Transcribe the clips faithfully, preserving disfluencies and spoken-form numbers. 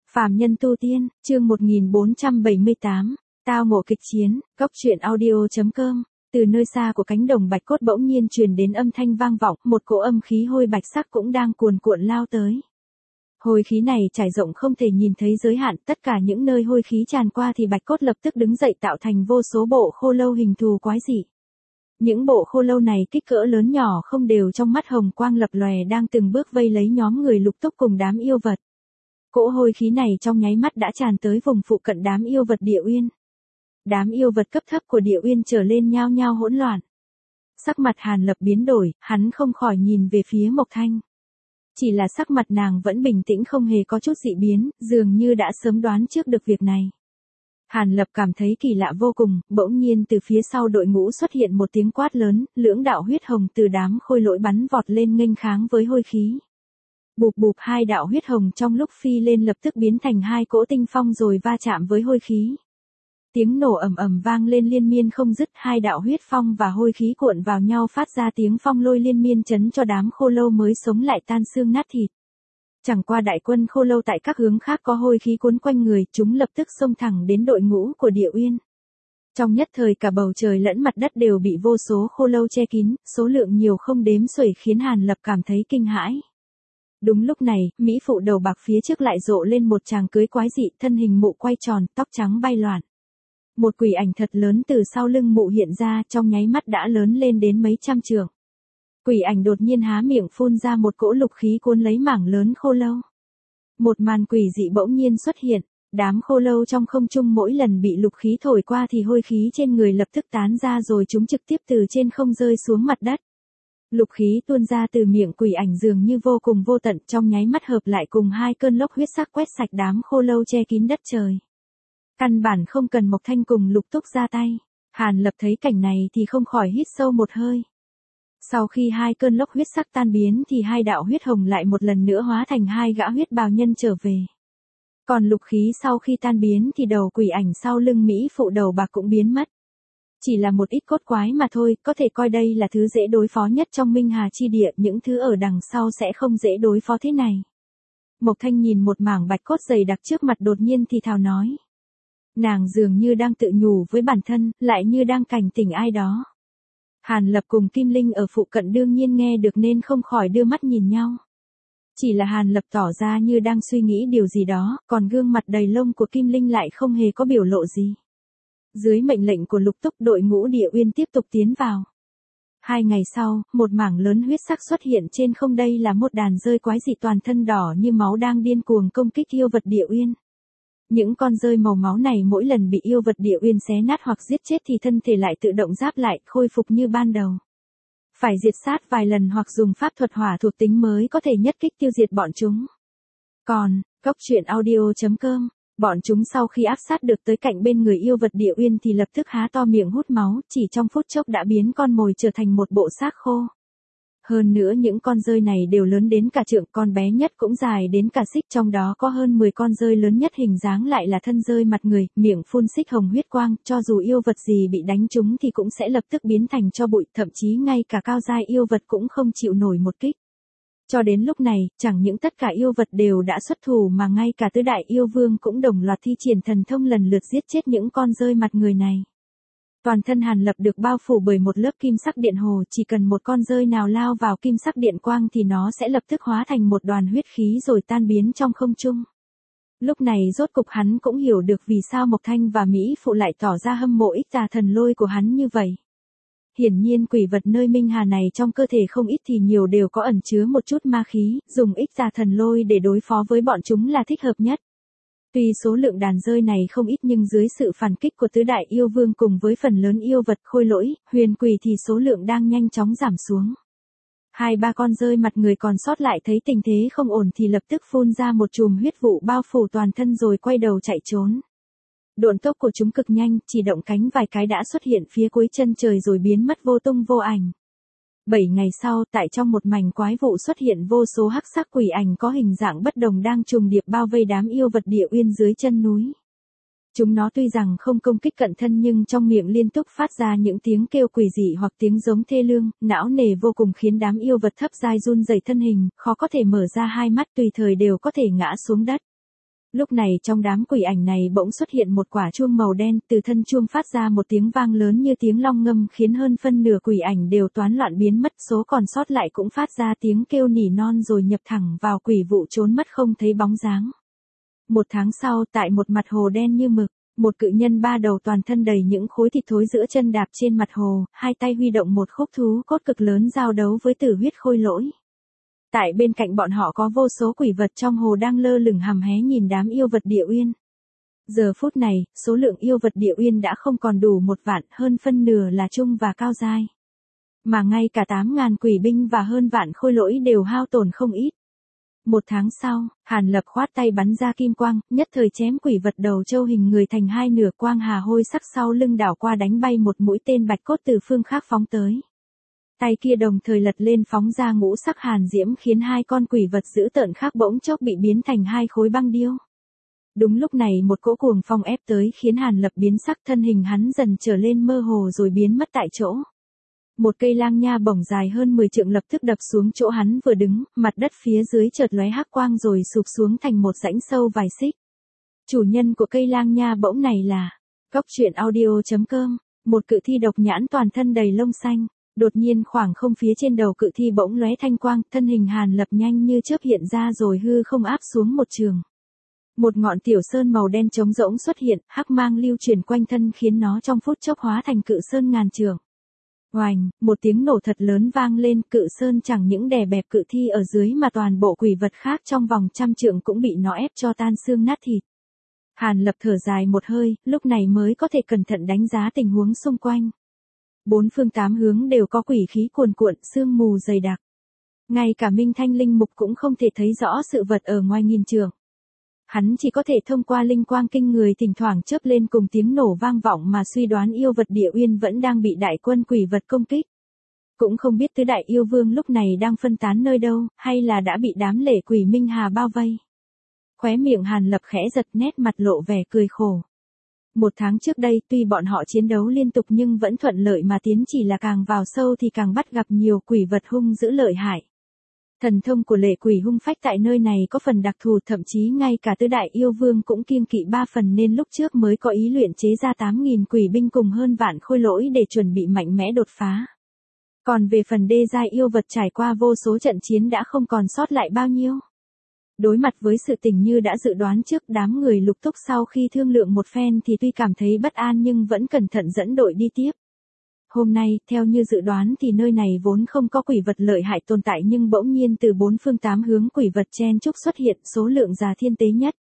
Phàm nhân tu tiên, chương một nghìn bốn trăm bảy mươi tám, tao ngộ kịch chiến, góc truyện audio.com. Từ nơi xa của cánh đồng bạch cốt bỗng nhiên truyền đến âm thanh vang vọng, một cỗ âm khí hôi bạch sắc cũng đang cuồn cuộn lao tới. Hôi khí này trải rộng không thể nhìn thấy giới hạn, tất cả những nơi hôi khí tràn qua thì bạch cốt lập tức đứng dậy tạo thành vô số bộ khô lâu hình thù quái dị. Những bộ khô lâu này kích cỡ lớn nhỏ không đều, trong mắt hồng quang lập lòe đang từng bước vây lấy nhóm người Lục Túc cùng đám yêu vật. Cỗ hôi khí này trong nháy mắt đã tràn tới vùng phụ cận đám yêu vật Địa Uyên. Đám yêu vật cấp thấp của Địa Uyên trở lên nhao nhao hỗn loạn. Sắc mặt Hàn Lập biến đổi, hắn không khỏi nhìn về phía Mộc Thanh. Chỉ là sắc mặt nàng vẫn bình tĩnh không hề có chút dị biến, dường như đã sớm đoán trước được việc này. Hàn Lập cảm thấy kỳ lạ vô cùng, bỗng nhiên từ phía sau đội ngũ xuất hiện một tiếng quát lớn, lưỡng đạo huyết hồng từ đám khôi lỗi bắn vọt lên nghênh kháng với hôi khí. Bụp bụp, hai đạo huyết hồng trong lúc phi lên lập tức biến thành hai cỗ tinh phong rồi va chạm với hôi khí. Tiếng nổ ầm ầm vang lên liên miên không dứt, hai đạo huyết phong và hôi khí cuộn vào nhau phát ra tiếng phong lôi liên miên chấn cho đám khô lâu mới sống lại tan xương nát thịt. Chẳng qua đại quân khô lâu tại các hướng khác có hôi khí cuốn quanh người, chúng lập tức xông thẳng đến đội ngũ của Địa Uyên. Trong nhất thời cả bầu trời lẫn mặt đất đều bị vô số khô lâu che kín, số lượng nhiều không đếm xuể khiến Hàn Lập cảm thấy kinh hãi. Đúng lúc này, mỹ phụ đầu bạc phía trước lại rộ lên một chàng cưới quái dị, thân hình mụ quay tròn, tóc trắng bay loạn. Một quỷ ảnh thật lớn từ sau lưng mụ hiện ra, trong nháy mắt đã lớn lên đến mấy trăm trượng. Quỷ ảnh đột nhiên há miệng phun ra một cỗ lục khí cuốn lấy mảng lớn khô lâu. Một màn quỷ dị bỗng nhiên xuất hiện, đám khô lâu trong không trung mỗi lần bị lục khí thổi qua thì hôi khí trên người lập tức tán ra rồi chúng trực tiếp từ trên không rơi xuống mặt đất. Lục khí tuôn ra từ miệng quỷ ảnh dường như vô cùng vô tận, trong nháy mắt hợp lại cùng hai cơn lốc huyết sắc quét sạch đám khô lâu che kín đất trời. Căn bản không cần Mộc Thanh cùng Lục Túc ra tay. Hàn Lập thấy cảnh này thì không khỏi hít sâu một hơi. Sau khi hai cơn lốc huyết sắc tan biến thì hai đạo huyết hồng lại một lần nữa hóa thành hai gã huyết bào nhân trở về. Còn lục khí sau khi tan biến thì đầu quỷ ảnh sau lưng mỹ phụ đầu bạc cũng biến mất. Chỉ là một ít cốt quái mà thôi, có thể coi đây là thứ dễ đối phó nhất trong Minh Hà chi địa, những thứ ở đằng sau sẽ không dễ đối phó thế này. Mộc Thanh nhìn một mảng bạch cốt dày đặc trước mặt đột nhiên thì thào nói. Nàng dường như đang tự nhủ với bản thân, lại như đang cảnh tỉnh ai đó. Hàn Lập cùng Kim Linh ở phụ cận đương nhiên nghe được nên không khỏi đưa mắt nhìn nhau. Chỉ là Hàn Lập tỏ ra như đang suy nghĩ điều gì đó, còn gương mặt đầy lông của Kim Linh lại không hề có biểu lộ gì. Dưới mệnh lệnh của Lục Túc, đội ngũ Địa Uyên tiếp tục tiến vào. Hai ngày sau, một mảng lớn huyết sắc xuất hiện trên không, đây là một đàn rơi quái dị toàn thân đỏ như máu đang điên cuồng công kích yêu vật Địa Uyên. Những con rơi màu máu này mỗi lần bị yêu vật Địa Uyên xé nát hoặc giết chết thì thân thể lại tự động giáp lại, khôi phục như ban đầu. Phải diệt sát vài lần hoặc dùng pháp thuật hỏa thuộc tính mới có thể nhất kích tiêu diệt bọn chúng. Còn, góc truyện audio.com, bọn chúng sau khi áp sát được tới cạnh bên người yêu vật Địa Uyên thì lập tức há to miệng hút máu, chỉ trong phút chốc đã biến con mồi trở thành một bộ xác khô. Hơn nữa những con rơi này đều lớn đến cả trượng, con bé nhất cũng dài đến cả xích, trong đó có hơn mười con rơi lớn nhất hình dáng lại là thân rơi mặt người, miệng phun xích hồng huyết quang, cho dù yêu vật gì bị đánh trúng thì cũng sẽ lập tức biến thành tro bụi, thậm chí ngay cả cao giai yêu vật cũng không chịu nổi một kích. Cho đến lúc này, chẳng những tất cả yêu vật đều đã xuất thủ mà ngay cả tứ đại yêu vương cũng đồng loạt thi triển thần thông lần lượt giết chết những con rơi mặt người này. Toàn thân Hàn Lập được bao phủ bởi một lớp kim sắc điện hồ, chỉ cần một con rơi nào lao vào kim sắc điện quang thì nó sẽ lập tức hóa thành một đoàn huyết khí rồi tan biến trong không trung. Lúc này rốt cục hắn cũng hiểu được vì sao Mộc Thanh và Mỹ Phụ lại tỏ ra hâm mộ ích tà thần lôi của hắn như vậy. Hiển nhiên quỷ vật nơi Minh Hà này trong cơ thể không ít thì nhiều đều có ẩn chứa một chút ma khí, dùng ích tà thần lôi để đối phó với bọn chúng là thích hợp nhất. Tuy số lượng đàn rơi này không ít nhưng dưới sự phản kích của tứ đại yêu vương cùng với phần lớn yêu vật khôi lỗi, huyền quỷ thì số lượng đang nhanh chóng giảm xuống. Hai ba con rơi mặt người còn sót lại thấy tình thế không ổn thì lập tức phun ra một chùm huyết vụ bao phủ toàn thân rồi quay đầu chạy trốn. Độn tốc của chúng cực nhanh, chỉ động cánh vài cái đã xuất hiện phía cuối chân trời rồi biến mất vô tung vô ảnh. Bảy ngày sau, tại trong một mảnh quái vụ xuất hiện vô số hắc sắc quỷ ảnh có hình dạng bất đồng đang trùng điệp bao vây đám yêu vật Địa Uyên dưới chân núi. Chúng nó tuy rằng không công kích cận thân nhưng trong miệng liên tục phát ra những tiếng kêu quỷ dị hoặc tiếng giống thê lương, não nề vô cùng khiến đám yêu vật thấp giai run rẩy thân hình, khó có thể mở ra hai mắt, tùy thời đều có thể ngã xuống đất. Lúc này trong đám quỷ ảnh này bỗng xuất hiện một quả chuông màu đen, từ thân chuông phát ra một tiếng vang lớn như tiếng long ngâm khiến hơn phân nửa quỷ ảnh đều toán loạn biến mất, số còn sót lại cũng phát ra tiếng kêu nỉ non rồi nhập thẳng vào quỷ vụ trốn mất không thấy bóng dáng. Một tháng sau, tại một mặt hồ đen như mực, một cự nhân ba đầu toàn thân đầy những khối thịt thối giữa chân đạp trên mặt hồ, hai tay huy động một khúc thú cốt cực lớn giao đấu với tử huyết khôi lỗi. Tại bên cạnh bọn họ có vô số quỷ vật trong hồ đang lơ lửng hằm hé nhìn đám yêu vật địa uyên. Giờ phút này, số lượng yêu vật địa uyên đã không còn đủ một vạn, hơn phân nửa là trung và cao giai. Mà ngay cả tám ngàn quỷ binh và hơn vạn khôi lỗi đều hao tổn không ít. Một tháng sau, Hàn Lập khoát tay bắn ra kim quang, nhất thời chém quỷ vật đầu trâu hình người thành hai nửa, quang hà hôi sắc sau lưng đảo qua đánh bay một mũi tên bạch cốt từ phương khác phóng tới. Tay kia đồng thời lật lên phóng ra ngũ sắc hàn diễm khiến hai con quỷ vật dữ tợn khác bỗng chốc bị biến thành hai khối băng điêu. Đúng lúc này một cỗ cuồng phong ép tới khiến Hàn Lập biến sắc, thân hình hắn dần trở lên mơ hồ rồi biến mất tại chỗ. Một cây lang nha bổng dài hơn mười trượng lập tức đập xuống chỗ hắn vừa đứng, mặt đất phía dưới chợt lóe hắc quang rồi sụp xuống thành một rãnh sâu vài xích. Chủ nhân của cây lang nha bổng này là Cốc Truyện Audio chấm com, một cự thi độc nhãn toàn thân đầy lông xanh. Đột nhiên khoảng không phía trên đầu cự thi bỗng lóe thanh quang, thân hình Hàn Lập nhanh như chớp hiện ra rồi hư không áp xuống một trường. Một ngọn tiểu sơn màu đen trống rỗng xuất hiện, hắc mang lưu truyền quanh thân khiến nó trong phút chốc hóa thành cự sơn ngàn trượng. Oành, một tiếng nổ thật lớn vang lên, cự sơn chẳng những đè bẹp cự thi ở dưới mà toàn bộ quỷ vật khác trong vòng trăm trượng cũng bị nó ép cho tan xương nát thịt. Hàn Lập thở dài một hơi, lúc này mới có thể cẩn thận đánh giá tình huống xung quanh. Bốn phương tám hướng đều có quỷ khí cuồn cuộn, sương mù dày đặc. Ngay cả Minh Thanh linh mục cũng không thể thấy rõ sự vật ở ngoài nghìn trượng. Hắn chỉ có thể thông qua linh quang kinh người thỉnh thoảng chớp lên cùng tiếng nổ vang vọng mà suy đoán yêu vật địa uyên vẫn đang bị đại quân quỷ vật công kích. Cũng không biết tứ đại yêu vương lúc này đang phân tán nơi đâu, hay là đã bị đám lệ quỷ Minh Hà bao vây. Khóe miệng Hàn Lập khẽ giật, nét mặt lộ vẻ cười khổ. Một tháng trước đây, tuy bọn họ chiến đấu liên tục nhưng vẫn thuận lợi mà tiến, chỉ là càng vào sâu thì càng bắt gặp nhiều quỷ vật hung dữ lợi hại. Thần thông của lệ quỷ hung phách tại nơi này có phần đặc thù, thậm chí ngay cả tứ đại yêu vương cũng kiêng kỵ ba phần nên lúc trước mới có ý luyện chế ra tám nghìn quỷ binh cùng hơn vạn khôi lỗi để chuẩn bị mạnh mẽ đột phá. Còn về phần đê giai yêu vật trải qua vô số trận chiến đã không còn sót lại bao nhiêu. Đối mặt với sự tình như đã dự đoán trước, đám người Lục Túc sau khi thương lượng một phen thì tuy cảm thấy bất an nhưng vẫn cẩn thận dẫn đội đi tiếp. Hôm nay, theo như dự đoán thì nơi này vốn không có quỷ vật lợi hại tồn tại nhưng bỗng nhiên từ bốn phương tám hướng quỷ vật chen chúc xuất hiện, số lượng già thiên tế nhất.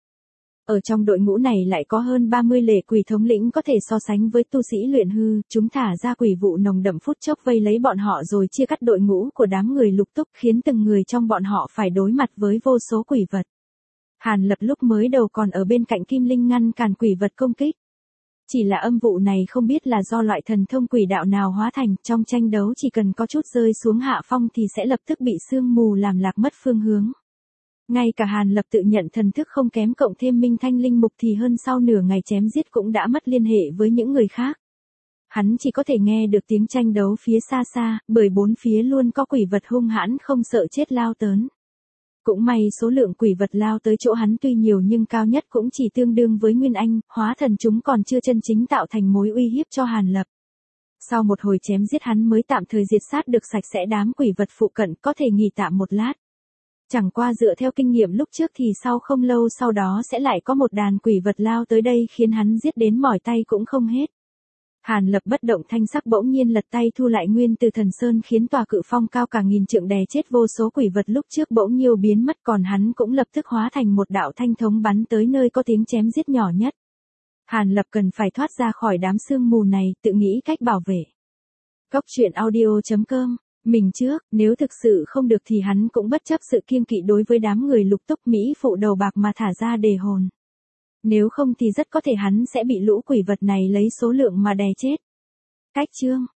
Ở trong đội ngũ này lại có hơn ba mươi lệ quỷ thống lĩnh có thể so sánh với tu sĩ luyện hư, chúng thả ra quỷ vụ nồng đậm phút chốc vây lấy bọn họ rồi chia cắt đội ngũ của đám người Lục Túc, khiến từng người trong bọn họ phải đối mặt với vô số quỷ vật. Hàn Lập lúc mới đầu còn ở bên cạnh Kim Linh ngăn cản quỷ vật công kích. Chỉ là âm vụ này không biết là do loại thần thông quỷ đạo nào hóa thành, trong tranh đấu chỉ cần có chút rơi xuống hạ phong thì sẽ lập tức bị sương mù làm lạc mất phương hướng. Ngay cả Hàn Lập tự nhận thần thức không kém cộng thêm Minh Thanh linh mục thì hơn sau nửa ngày chém giết cũng đã mất liên hệ với những người khác. Hắn chỉ có thể nghe được tiếng tranh đấu phía xa xa, bởi bốn phía luôn có quỷ vật hung hãn không sợ chết lao tớn. Cũng may số lượng quỷ vật lao tới chỗ hắn tuy nhiều nhưng cao nhất cũng chỉ tương đương với Nguyên Anh, hóa thần, chúng còn chưa chân chính tạo thành mối uy hiếp cho Hàn Lập. Sau một hồi chém giết hắn mới tạm thời diệt sát được sạch sẽ đám quỷ vật phụ cận, có thể nghỉ tạm một lát. Chẳng qua dựa theo kinh nghiệm lúc trước thì sau không lâu sau đó sẽ lại có một đàn quỷ vật lao tới đây khiến hắn giết đến mỏi tay cũng không hết. Hàn Lập bất động thanh sắc bỗng nhiên lật tay thu lại nguyên từ thần sơn khiến tòa cự phong cao cả nghìn trượng đè chết vô số quỷ vật lúc trước bỗng nhiều biến mất, còn hắn cũng lập tức hóa thành một đạo thanh thống bắn tới nơi có tiếng chém giết nhỏ nhất. Hàn Lập cần phải thoát ra khỏi đám sương mù này, tự nghĩ cách bảo vệ. Cốc Truyện Audio chấm com. Mình trước, nếu thực sự không được thì hắn cũng bất chấp sự kiêng kỵ đối với đám người Lục Túc Mỹ phụ đầu bạc mà thả ra đề hồn. Nếu không thì rất có thể hắn sẽ bị lũ quỷ vật này lấy số lượng mà đè chết. Cách chương